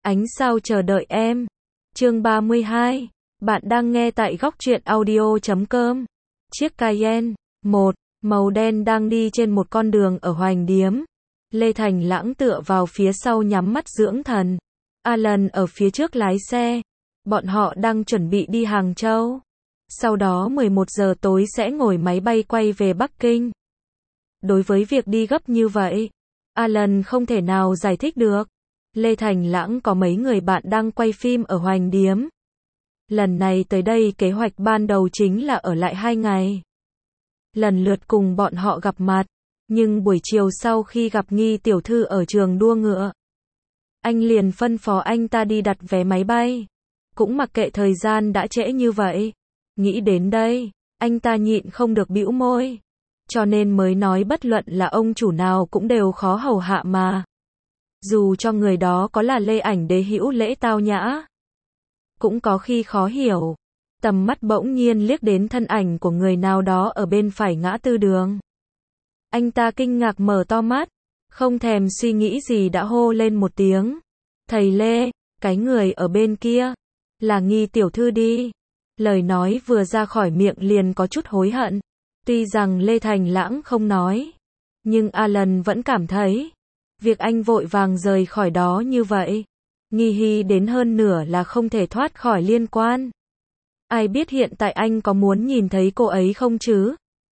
Ánh sao chờ đợi em. Chương 32. Bạn đang nghe tại góc truyện audio.com. Chiếc Cayenne 1, màu đen đang đi trên một con đường ở Hoành Điếm. Lê Thành Lãng tựa vào phía sau nhắm mắt dưỡng thần. Alan ở phía trước lái xe. Bọn họ đang chuẩn bị đi Hàng Châu. Sau đó 11 giờ tối sẽ ngồi máy bay quay về Bắc Kinh. Đối với việc đi gấp như vậy, Alan không thể nào giải thích được. Lê Thành Lãng có mấy người bạn đang quay phim ở Hoành Điếm. Lần này tới đây kế hoạch ban đầu chính là ở lại 2 ngày. Lần lượt cùng bọn họ gặp mặt. Nhưng buổi chiều sau khi gặp Nghi tiểu thư ở trường đua ngựa, anh liền phân phó anh ta đi đặt vé máy bay. Cũng mặc kệ thời gian đã trễ như vậy. Nghĩ đến đây, anh ta nhịn không được bĩu môi. Cho nên mới nói bất luận là ông chủ nào cũng đều khó hầu hạ mà. Dù cho người đó có là Lê Ảnh Đế hữu lễ tao nhã, cũng có khi khó hiểu. Tầm mắt bỗng nhiên liếc đến thân ảnh của người nào đó ở bên phải ngã tư đường. Anh ta kinh ngạc mở to mắt, không thèm suy nghĩ gì đã hô lên một tiếng. Thầy Lê, cái người ở bên kia, là Nghi tiểu thư đi. Lời nói vừa ra khỏi miệng liền có chút hối hận. Tuy rằng Lê Thành Lãng không nói, nhưng Alan vẫn cảm thấy, việc anh vội vàng rời khỏi đó như vậy, nghi hi đến hơn nửa là không thể thoát khỏi liên quan. Ai biết hiện tại anh có muốn nhìn thấy cô ấy không chứ?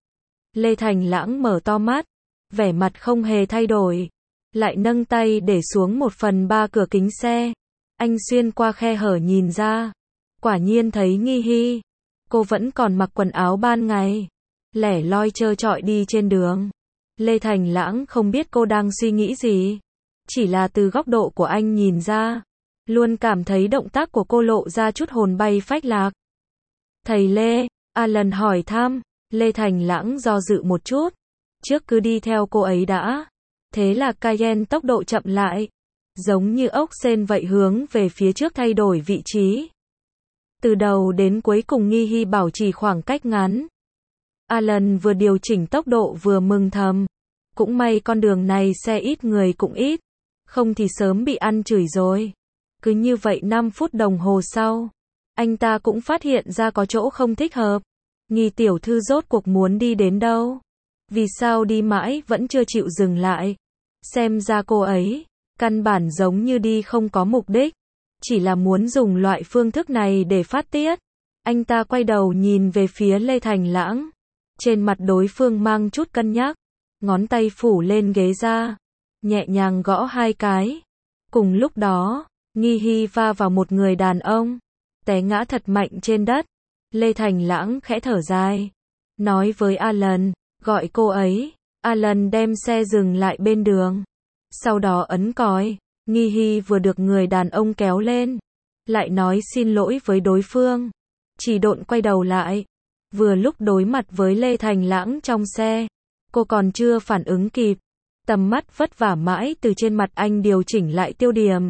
Lê Thành Lãng mở to mắt, vẻ mặt không hề thay đổi, lại nâng tay để xuống 1/3 cửa kính xe. Anh xuyên qua khe hở nhìn ra, quả nhiên thấy Nghi hi. Cô vẫn còn mặc quần áo ban ngày, lẻ loi trơ trọi đi trên đường. Lê Thành Lãng không biết cô đang suy nghĩ gì, chỉ là từ góc độ của anh nhìn ra, luôn cảm thấy động tác của cô lộ ra chút hồn bay phách lạc. Thầy Lê, Alan hỏi thăm. Lê Thành Lãng do dự một chút, trước cứ đi theo cô ấy đã. Thế là Cayenne tốc độ chậm lại, giống như ốc sên vậy hướng về phía trước thay đổi vị trí. Từ đầu đến cuối cùng Nghi hi bảo trì khoảng cách ngắn. Alan vừa điều chỉnh tốc độ vừa mừng thầm. Cũng may con đường này xe ít người cũng ít, không thì sớm bị ăn chửi rồi. Cứ như vậy 5 phút đồng hồ sau, anh ta cũng phát hiện ra có chỗ không thích hợp. Nghi tiểu thư rốt cuộc muốn đi đến đâu? Vì sao đi mãi vẫn chưa chịu dừng lại? Xem ra cô ấy, căn bản giống như đi không có mục đích, chỉ là muốn dùng loại phương thức này để phát tiết. Anh ta quay đầu nhìn về phía Lê Thành Lãng. Trên mặt đối phương mang chút cân nhắc, ngón tay phủ lên ghế ra, nhẹ nhàng gõ 2 cái. Cùng lúc đó, Nghi hi va vào một người đàn ông, té ngã thật mạnh trên đất. Lê Thành Lãng khẽ thở dài, nói với Alan, gọi cô ấy. Alan đem xe dừng lại bên đường, sau đó ấn còi. Nghi hi vừa được người đàn ông kéo lên, lại nói xin lỗi với đối phương, chỉ độn quay đầu lại. Vừa lúc đối mặt với Lê Thành Lãng trong xe, cô còn chưa phản ứng kịp, tầm mắt vất vả mãi từ trên mặt anh điều chỉnh lại tiêu điểm.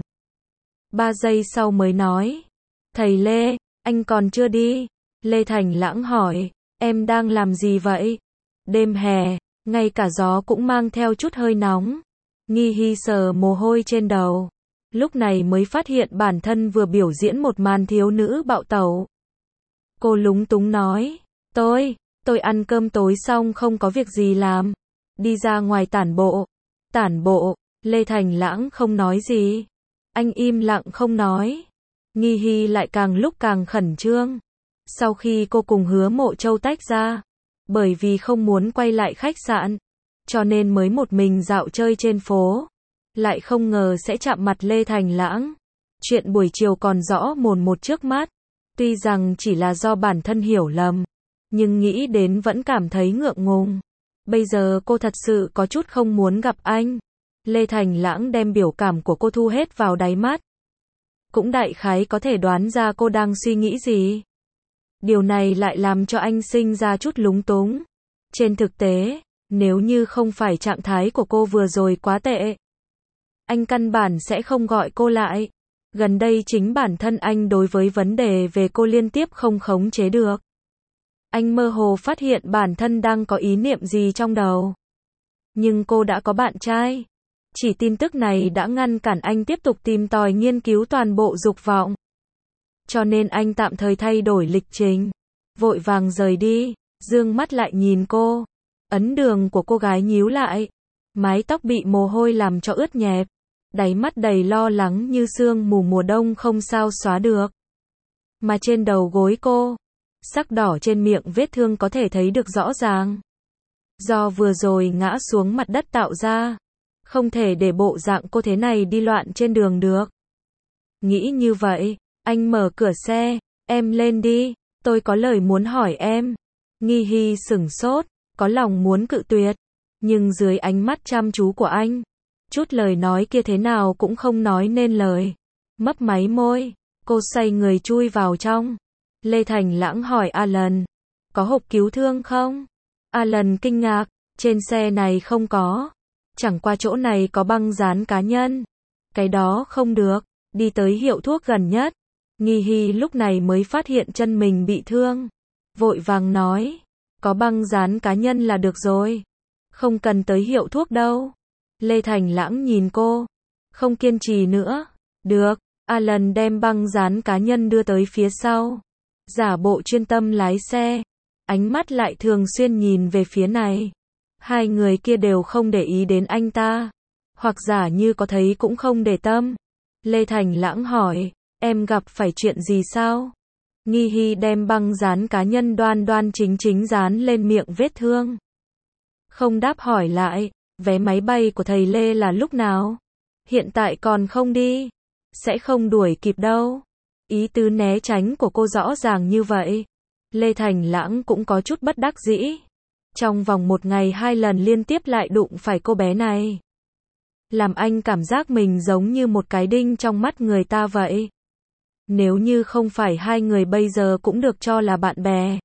3 giây sau mới nói, thầy Lê, anh còn chưa đi. Lê Thành Lãng hỏi, em đang làm gì vậy? Đêm hè, ngay cả gió cũng mang theo chút hơi nóng. Nghi hi sờ mồ hôi trên đầu, lúc này mới phát hiện bản thân vừa biểu diễn một màn thiếu nữ bạo tẩu. Cô lúng túng nói, tôi ăn cơm tối xong không có việc gì làm, đi ra ngoài tản bộ. Tản bộ? Lê Thành Lãng không nói gì. Anh im lặng không nói. Nghi hi lại càng lúc càng khẩn trương. Sau khi cô cùng Hứa Mộ Châu tách ra, bởi vì không muốn quay lại khách sạn, cho nên mới một mình dạo chơi trên phố. Lại không ngờ sẽ chạm mặt Lê Thành Lãng. Chuyện buổi chiều còn rõ mồn một trước mắt. Tuy rằng chỉ là do bản thân hiểu lầm, nhưng nghĩ đến vẫn cảm thấy ngượng ngùng. Bây giờ cô thật sự có chút không muốn gặp anh. Lê Thành Lãng đem biểu cảm của cô thu hết vào đáy mắt. Cũng đại khái có thể đoán ra cô đang suy nghĩ gì. Điều này lại làm cho anh sinh ra chút lúng túng. Trên thực tế, nếu như không phải trạng thái của cô vừa rồi quá tệ, anh căn bản sẽ không gọi cô lại. Gần đây chính bản thân anh đối với vấn đề về cô liên tiếp không khống chế được. Anh mơ hồ phát hiện bản thân đang có ý niệm gì trong đầu. Nhưng cô đã có bạn trai. Chỉ tin tức này đã ngăn cản anh tiếp tục tìm tòi nghiên cứu toàn bộ dục vọng. Cho nên anh tạm thời thay đổi lịch trình, vội vàng rời đi, dương mắt lại nhìn cô. Ấn đường của cô gái nhíu lại, mái tóc bị mồ hôi làm cho ướt nhẹp, đáy mắt đầy lo lắng như sương mù mùa đông không sao xóa được. Mà trên đầu gối cô, sắc đỏ trên miệng vết thương có thể thấy được rõ ràng. Do vừa rồi ngã xuống mặt đất tạo ra, không thể để bộ dạng cô thế này đi loạn trên đường được. Nghĩ như vậy, anh mở cửa xe, em lên đi, tôi có lời muốn hỏi em. Nghi Hy sửng sốt, có lòng muốn cự tuyệt, nhưng dưới ánh mắt chăm chú của anh, chút lời nói kia thế nào cũng không nói nên lời. Mấp máy môi, cô xoay người chui vào trong. Lê Thành Lãng hỏi Alan, có hộp cứu thương không? Alan kinh ngạc, trên xe này không có. Chẳng qua chỗ này có băng dán cá nhân. Cái đó không được, đi tới hiệu thuốc gần nhất. Nghi Hy lúc này mới phát hiện chân mình bị thương. Vội vàng nói, có băng dán cá nhân là được rồi. Không cần tới hiệu thuốc đâu. Lê Thành Lãng nhìn cô, không kiên trì nữa. Được, Alan đem băng dán cá nhân đưa tới phía sau. Giả bộ chuyên tâm lái xe, ánh mắt lại thường xuyên nhìn về phía này. Hai người kia đều không để ý đến anh ta, hoặc giả như có thấy cũng không để tâm. Lê Thành Lãng hỏi, em gặp phải chuyện gì sao? Nghi Hy đem băng dán cá nhân đoan đoan chính chính dán lên miệng vết thương. Không đáp hỏi lại, vé máy bay của thầy Lê là lúc nào? Hiện tại còn không đi, sẽ không đuổi kịp đâu. Ý tứ né tránh của cô rõ ràng như vậy. Lê Thành Lãng cũng có chút bất đắc dĩ. Trong vòng một ngày 2 lần liên tiếp lại đụng phải cô bé này, làm anh cảm giác mình giống như một cái đinh trong mắt người ta vậy. Nếu như không phải hai người bây giờ cũng được cho là bạn bè,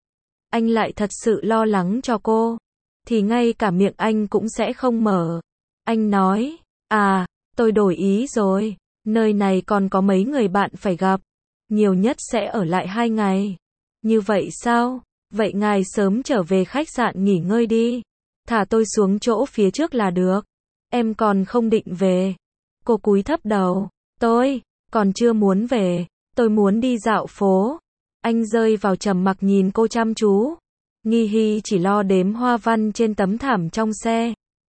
anh lại thật sự lo lắng cho cô, thì ngay cả miệng anh cũng sẽ không mở. Anh nói, tôi đổi ý rồi, nơi này còn có mấy người bạn phải gặp, nhiều nhất sẽ ở lại 2 ngày. Như vậy sao? Vậy ngài sớm trở về khách sạn nghỉ ngơi đi. Thả tôi xuống chỗ phía trước là được. Em còn không định về. Cô cúi thấp đầu. Tôi còn chưa muốn về. Tôi muốn đi dạo phố. Anh rơi vào trầm mặc nhìn cô chăm chú. Nghi Hy chỉ lo đếm hoa văn trên tấm thảm trong xe,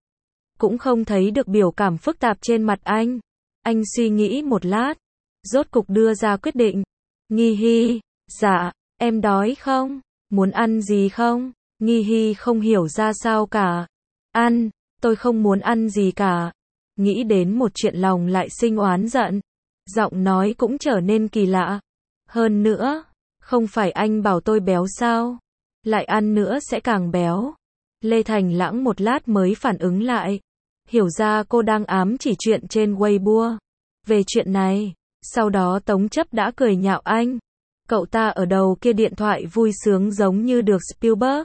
cũng không thấy được biểu cảm phức tạp trên mặt anh. Anh suy nghĩ một lát, rốt cục đưa ra quyết định. Nghi Hy, dạ, em đói không? Muốn ăn gì không? Nghi Hy không hiểu ra sao cả. Ăn, tôi không muốn ăn gì cả. Nghĩ đến một chuyện lòng lại sinh oán giận. Giọng nói cũng trở nên kỳ lạ. Hơn nữa, không phải anh bảo tôi béo sao? Lại ăn nữa sẽ càng béo. Lê Thành Lãng một lát mới phản ứng lại. Hiểu ra cô đang ám chỉ chuyện trên Weibo. Về chuyện này, sau đó Tống Chấp đã cười nhạo anh. Cậu ta ở đầu kia điện thoại vui sướng giống như được Spielberg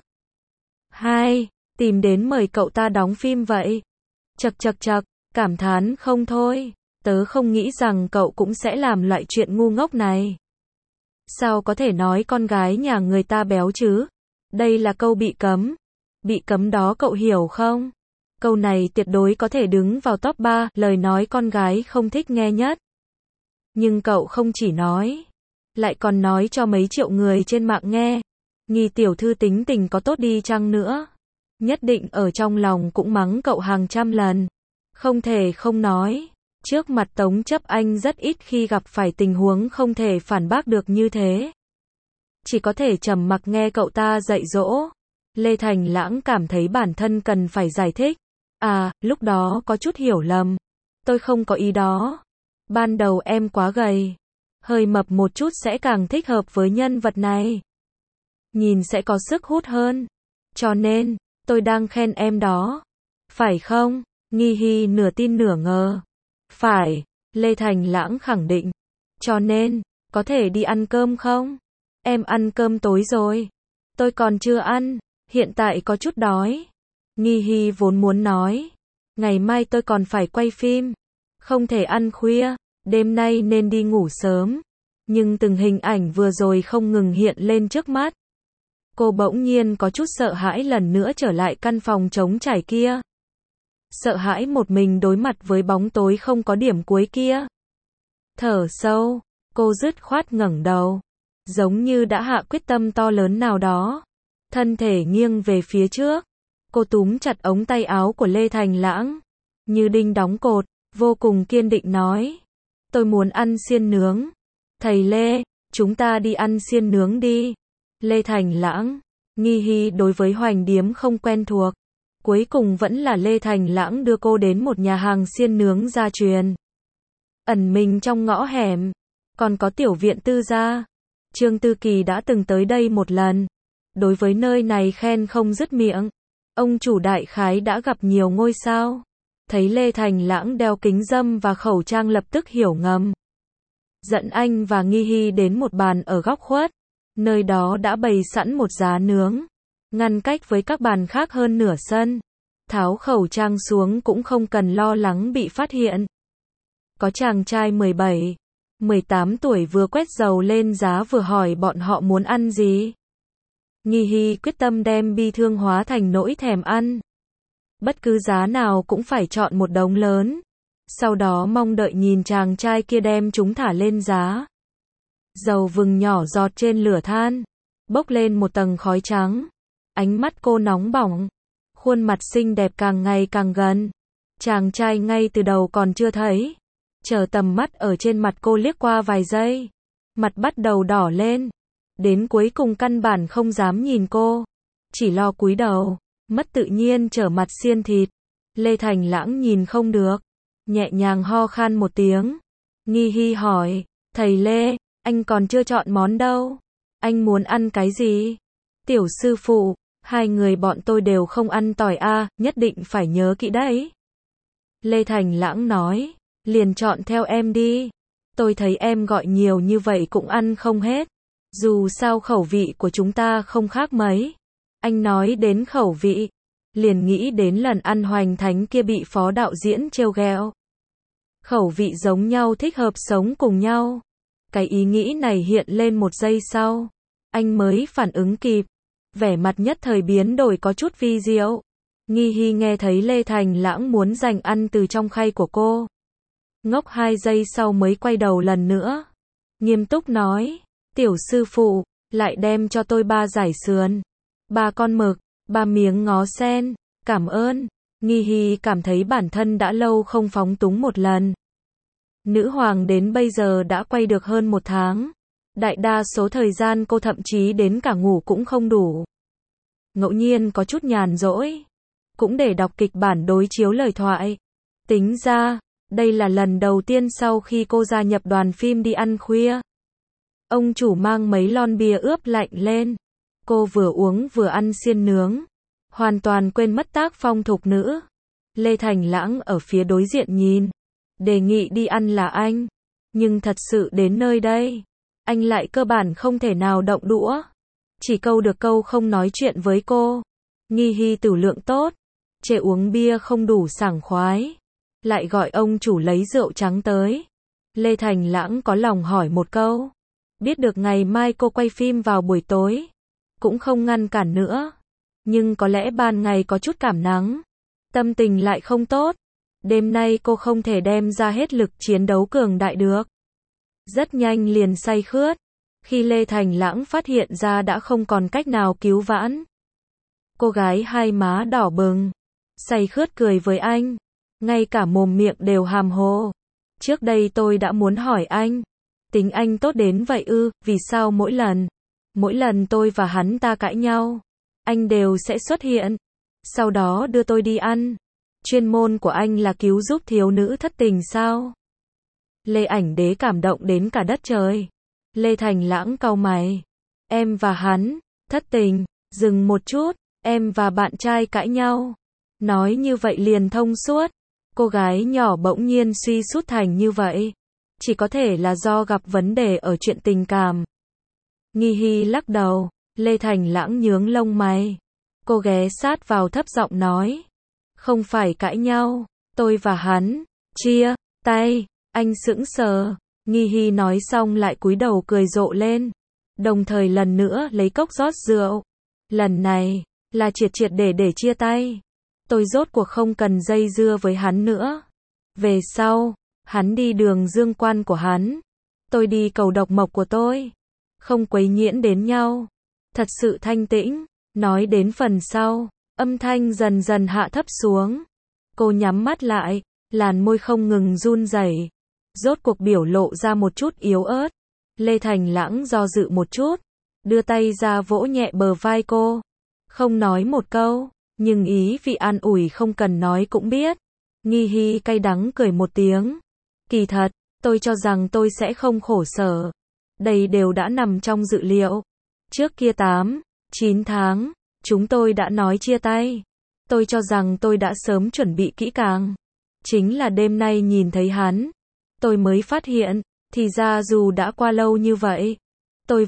tìm đến mời cậu ta đóng phim vậy. Chậc, cảm thán không thôi. Tớ không nghĩ rằng cậu cũng sẽ làm loại chuyện ngu ngốc này. Sao có thể nói con gái nhà người ta béo chứ? Đây là câu bị cấm. Bị cấm đó cậu hiểu không? Câu này tuyệt đối có thể đứng vào top 3 lời nói con gái không thích nghe nhất. Nhưng cậu không chỉ nói, lại còn nói cho mấy triệu người trên mạng nghe. Nghi tiểu thư tính tình có tốt đi chăng nữa, nhất định ở trong lòng cũng mắng cậu hàng trăm lần. Không thể không nói, trước mặt Tống Chấp anh rất ít khi gặp phải tình huống không thể phản bác được như thế. Chỉ có thể trầm mặc nghe cậu ta dạy dỗ. Lê Thành Lãng cảm thấy bản thân cần phải giải thích. Lúc đó có chút hiểu lầm. Tôi không có ý đó. Ban đầu em quá gầy, hơi mập một chút sẽ càng thích hợp với nhân vật này. Nhìn sẽ có sức hút hơn. Cho nên, tôi đang khen em đó. Phải không? Nghi Hy nửa tin nửa ngờ. Phải, Lê Thành Lãng khẳng định. Cho nên, có thể đi ăn cơm không? Em ăn cơm tối rồi. Tôi còn chưa ăn, hiện tại có chút đói. Nghi Hy vốn muốn nói, ngày mai tôi còn phải quay phim, không thể ăn khuya, đêm nay nên đi ngủ sớm. Nhưng từng hình ảnh vừa rồi không ngừng hiện lên trước mắt. Cô bỗng nhiên có chút sợ hãi lần nữa trở lại căn phòng trống trải kia. sợ hãi một mình đối mặt với bóng tối không có điểm cuối kia. Thở sâu, cô dứt khoát ngẩng đầu, giống như đã hạ quyết tâm to lớn nào đó. Thân thể nghiêng về phía trước, cô túm chặt ống tay áo của Lê Thành Lãng, như đinh đóng cột, vô cùng kiên định nói. Tôi muốn ăn xiên nướng. Thầy Lê, chúng ta đi ăn xiên nướng đi. Lê Thành Lãng, Nghi Hy đối với Hoành Điếm không quen thuộc. Cuối cùng vẫn là Lê Thành Lãng đưa cô đến một nhà hàng xiên nướng gia truyền. Ẩn mình trong ngõ hẻm, còn có tiểu viện Tư gia. Trương Tư Kỳ đã từng tới đây một lần. Đối với nơi này khen không dứt miệng. Ông chủ đại khái đã gặp nhiều ngôi sao. Thấy Lê Thành Lãng đeo kính râm và khẩu trang lập tức hiểu ngầm. Dẫn anh và Nghi Hy đến một bàn ở góc khuất. Nơi đó đã bày sẵn một giá nướng, ngăn cách với các bàn khác hơn nửa sân. Tháo khẩu trang xuống cũng không cần lo lắng bị phát hiện. Có chàng trai 17, 18 tuổi vừa quét dầu lên giá vừa hỏi bọn họ muốn ăn gì. Nghi Hy quyết tâm đem bi thương hóa thành nỗi thèm ăn. Bất cứ giá nào cũng phải chọn một đống lớn. Sau đó mong đợi nhìn chàng trai kia đem chúng thả lên giá. Dầu vừng nhỏ giọt trên lửa than, bốc lên một tầng khói trắng. Ánh mắt cô nóng bỏng, khuôn mặt xinh đẹp càng ngày càng gần. Chàng trai ngay từ đầu còn chưa thấy, chờ tầm mắt ở trên mặt cô liếc qua vài giây, mặt bắt đầu đỏ lên, đến cuối cùng căn bản không dám nhìn cô, chỉ lo cúi đầu, mất tự nhiên trở mặt xiên thịt. Lê Thành Lãng nhìn không được, nhẹ nhàng ho khan một tiếng. Nghi Hy hỏi, thầy Lê, anh còn chưa chọn món đâu. Anh muốn ăn cái gì? Tiểu sư phụ, hai người bọn tôi đều không ăn tỏi a, nhất định phải nhớ kỹ đấy. Lê Thành Lãng nói, liền chọn theo em đi. Tôi thấy em gọi nhiều như vậy cũng ăn không hết. Dù sao khẩu vị của chúng ta không khác mấy. Anh nói đến khẩu vị, liền nghĩ đến lần ăn Hoành Thánh kia bị phó đạo diễn trêu ghẹo. Khẩu vị giống nhau thích hợp sống cùng nhau. Cái ý nghĩ này hiện lên một giây sau, anh mới phản ứng kịp. Vẻ mặt nhất thời biến đổi có chút vi diệu. Nghi Hy nghe thấy Lê Thành Lãng muốn giành ăn từ trong khay của cô. Ngốc 2 giây sau mới quay đầu lần nữa. Nghiêm túc nói, tiểu sư phụ, lại đem cho tôi 3 dải sườn, 3 con mực, 3 miếng ngó sen, cảm ơn. Nghi Hy cảm thấy bản thân đã lâu không phóng túng một lần. Nữ hoàng đến bây giờ đã quay được hơn 1 tháng. Đại đa số thời gian cô thậm chí đến cả ngủ cũng không đủ. Ngẫu nhiên có chút nhàn rỗi, cũng để đọc kịch bản đối chiếu lời thoại. Tính ra, đây là lần đầu tiên sau khi cô gia nhập đoàn phim đi ăn khuya. Ông chủ mang mấy lon bia ướp lạnh lên. Cô vừa uống vừa ăn xiên nướng, hoàn toàn quên mất tác phong thục nữ. Lê Thành Lãng ở phía đối diện nhìn, đề nghị đi ăn là anh, nhưng thật sự đến nơi đây, anh lại cơ bản không thể nào động đũa, chỉ câu được câu không nói chuyện với cô. Nghi Hy tử lượng tốt, chê uống bia không đủ sảng khoái, lại gọi ông chủ lấy rượu trắng tới. Lê Thành Lãng có lòng hỏi một câu, biết được ngày mai cô quay phim vào buổi tối, cũng không ngăn cản nữa, nhưng có lẽ ban ngày có chút cảm nắng, tâm tình lại không tốt. Đêm nay cô không thể đem ra hết lực chiến đấu cường đại được. Rất nhanh liền say khướt. Khi Lê Thành Lãng phát hiện ra đã không còn cách nào cứu vãn. Cô gái hai má đỏ bừng, say khướt cười với anh, ngay cả mồm miệng đều hàm hồ. Trước đây tôi đã muốn hỏi anh, tính anh tốt đến vậy ư, vì sao mỗi lần tôi và hắn ta cãi nhau, anh đều sẽ xuất hiện, sau đó đưa tôi đi ăn. Chuyên môn của anh là cứu giúp thiếu nữ thất tình sao? Lê Ảnh Đế cảm động đến cả đất trời. Lê Thành Lãng cau mày. Em và hắn, thất tình, dừng một chút, em và bạn trai cãi nhau. Nói như vậy liền thông suốt. Cô gái nhỏ bỗng nhiên suy sút thành như vậy. Chỉ có thể là do gặp vấn đề ở chuyện tình cảm. Nghi Hy lắc đầu, Lê Thành Lãng nhướng lông mày. Cô ghé sát vào thấp giọng nói. Không phải cãi nhau, tôi và hắn, chia tay. Anh sững sờ. Nghi Hy nói xong lại cúi đầu cười rộ lên. Đồng thời lần nữa lấy cốc rót rượu. Lần này, là triệt triệt để chia tay. Tôi rốt cuộc không cần dây dưa với hắn nữa. Về sau, hắn đi đường dương quan của hắn, tôi đi cầu độc mộc của tôi. Không quấy nhiễu đến nhau. Thật sự thanh tĩnh. Nói đến phần sau, âm thanh dần dần hạ thấp xuống. Cô nhắm mắt lại, làn môi không ngừng run rẩy. Rốt cuộc biểu lộ ra một chút yếu ớt. Lê Thành Lãng do dự một chút, đưa tay ra vỗ nhẹ bờ vai cô. Không nói một câu, nhưng ý vị an ủi không cần nói cũng biết. Nghi Hi cay đắng cười một tiếng. Kỳ thật, tôi cho rằng tôi sẽ không khổ sở. Đây đều đã nằm trong dự liệu. Trước kia 8, 9 tháng, chúng tôi đã nói chia tay. Tôi cho rằng tôi đã sớm chuẩn bị kỹ càng. Chính là đêm nay nhìn thấy hắn, tôi mới phát hiện, thì ra dù đã qua lâu như vậy, tôi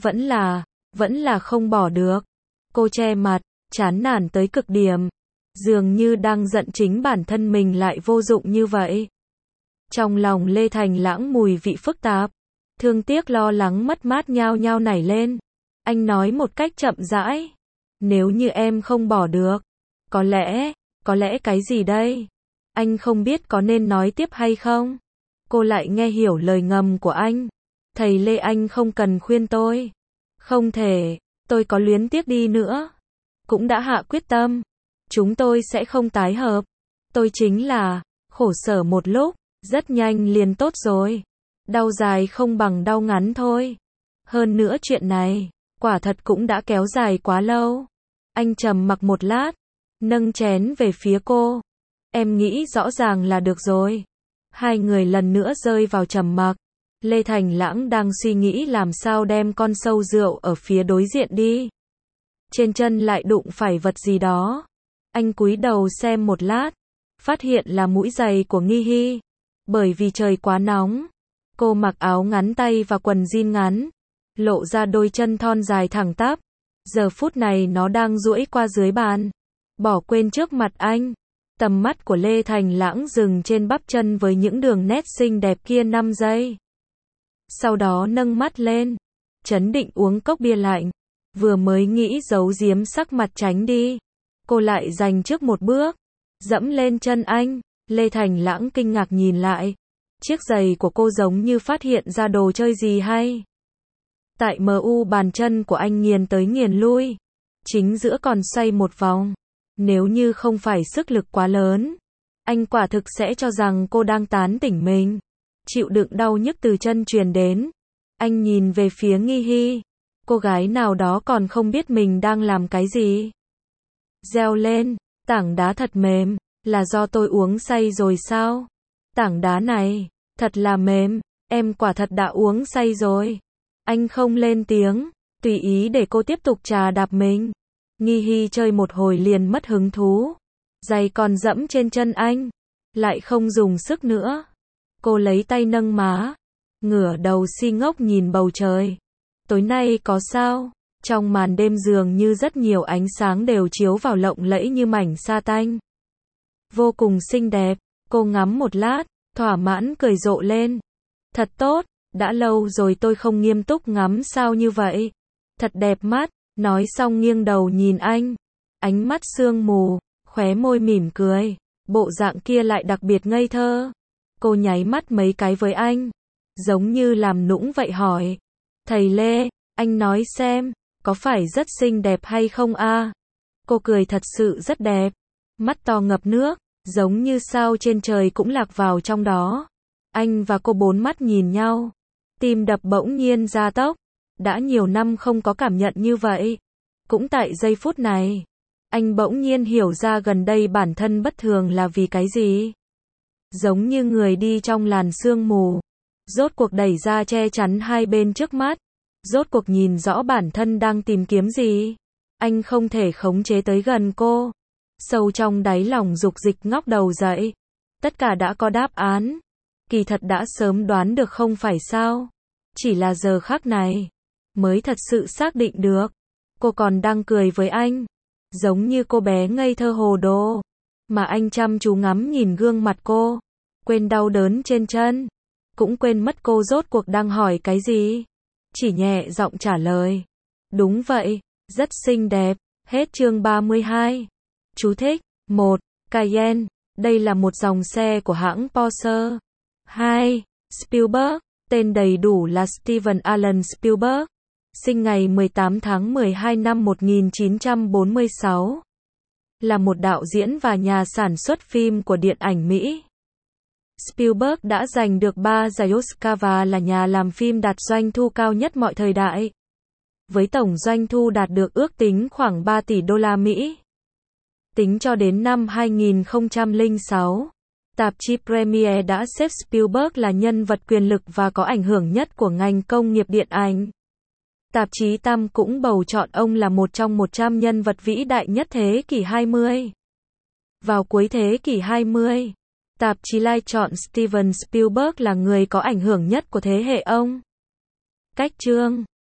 vẫn là không bỏ được. Cô che mặt, chán nản tới cực điểm. Dường như đang giận chính bản thân mình lại vô dụng như vậy. Trong lòng Lê Thành Lãng mùi vị phức tạp. Thương tiếc lo lắng mất mát nhao nhao nảy lên. Anh nói một cách chậm rãi. Nếu như em không bỏ được, có lẽ cái gì đây? Anh không biết có nên nói tiếp hay không? Cô lại nghe hiểu lời ngầm của anh. Thầy Lê, anh không cần khuyên tôi. Không thể, tôi có luyến tiếc đi nữa. Cũng đã hạ quyết tâm. Chúng tôi sẽ không tái hợp. Tôi chính là khổ sở một lúc, rất nhanh liền tốt rồi. Đau dài không bằng đau ngắn thôi. Hơn nữa chuyện này, quả thật cũng đã kéo dài quá lâu. Anh trầm mặc một lát, nâng chén về phía cô. Em nghĩ rõ ràng là được rồi. Hai người lần nữa rơi vào trầm mặc. Lê Thành Lãng đang suy nghĩ làm sao đem con sâu rượu ở phía đối diện đi. Trên chân lại đụng phải vật gì đó. Anh cúi đầu xem một lát, phát hiện là mũi giày của Nghi Hi. Bởi vì trời quá nóng, cô mặc áo ngắn tay và quần jean ngắn, lộ ra đôi chân thon dài thẳng tắp. Giờ phút này nó đang duỗi qua dưới bàn, bỏ quên trước mặt anh. Tầm mắt của Lê Thành Lãng dừng trên bắp chân với những đường nét xinh đẹp kia 5 giây. Sau đó nâng mắt lên, chấn định uống cốc bia lạnh. Vừa mới nghĩ giấu giếm sắc mặt tránh đi, cô lại giành trước một bước, dẫm lên chân anh. Lê Thành Lãng kinh ngạc nhìn lại. Chiếc giày của cô giống như phát hiện ra đồ chơi gì hay. Tại MU bàn chân của anh nghiền tới nghiền lui, chính giữa còn xoay một vòng. Nếu như không phải sức lực quá lớn, anh quả thực sẽ cho rằng cô đang tán tỉnh mình. Chịu đựng đau nhức từ chân truyền đến. Anh nhìn về phía Nghi Hi. Cô gái nào đó còn không biết mình đang làm cái gì. Reo lên, tảng đá thật mềm, là do tôi uống say rồi sao? Tảng đá này, thật là mềm, em quả thật đã uống say rồi. Anh không lên tiếng, tùy ý để cô tiếp tục chà đạp mình. Nghi Hi chơi một hồi liền mất hứng thú. Giày còn dẫm trên chân anh, lại không dùng sức nữa. Cô lấy tay nâng má, ngửa đầu si ngốc nhìn bầu trời. Tối nay có sao? Trong màn đêm dường như rất nhiều ánh sáng đều chiếu vào lộng lẫy như mảnh sa tanh. Vô cùng xinh đẹp, cô ngắm một lát, thỏa mãn cười rộ lên. Thật tốt, đã lâu rồi tôi không nghiêm túc ngắm sao như vậy. Thật đẹp mắt, nói xong nghiêng đầu nhìn anh. Ánh mắt sương mù, khóe môi mỉm cười. Bộ dạng kia lại đặc biệt ngây thơ. Cô nháy mắt mấy cái với anh, giống như làm nũng vậy hỏi. Thầy Lê, anh nói xem, có phải rất xinh đẹp hay không a? Cô cười thật sự rất đẹp. Mắt to ngập nước, giống như sao trên trời cũng lạc vào trong đó. Anh và cô bốn mắt nhìn nhau. Tim đập bỗng nhiên gia tốc. Đã nhiều năm không có cảm nhận như vậy. Cũng tại giây phút này, anh bỗng nhiên hiểu ra gần đây bản thân bất thường là vì cái gì. Giống như người đi trong làn sương mù. Rốt cuộc đẩy ra che chắn hai bên trước mắt. Rốt cuộc nhìn rõ bản thân đang tìm kiếm gì. Anh không thể khống chế tới gần cô. Sâu trong đáy lòng dục dịch ngóc đầu dậy. Tất cả đã có đáp án. Kỳ thật đã sớm đoán được không phải sao. Chỉ là giờ khắc này mới thật sự xác định được. Cô còn đang cười với anh, giống như cô bé ngây thơ hồ đồ. Mà anh chăm chú ngắm nhìn gương mặt cô, quên đau đớn trên chân, cũng quên mất cô rốt cuộc đang hỏi cái gì. Chỉ nhẹ giọng trả lời. Đúng vậy, rất xinh đẹp. Hết chương 32. Chú thích. 1. Cayenne, đây là một dòng xe của hãng Porsche. 2. Spielberg, tên đầy đủ là Steven Alan Spielberg, sinh ngày 18 tháng 12 năm 1946, là một đạo diễn và nhà sản xuất phim của điện ảnh Mỹ. Spielberg đã giành được 3 giải Oscar và là nhà làm phim đạt doanh thu cao nhất mọi thời đại, với tổng doanh thu đạt được ước tính khoảng 3 tỷ đô la Mỹ. Tính cho đến năm 2006, tạp chí Premiere đã xếp Spielberg là nhân vật quyền lực và có ảnh hưởng nhất của ngành công nghiệp điện ảnh. Tạp chí Time cũng bầu chọn ông là một trong 100 nhân vật vĩ đại nhất thế kỷ 20. Vào cuối thế kỷ 20, tạp chí Life chọn Steven Spielberg là người có ảnh hưởng nhất của thế hệ ông. Cách chương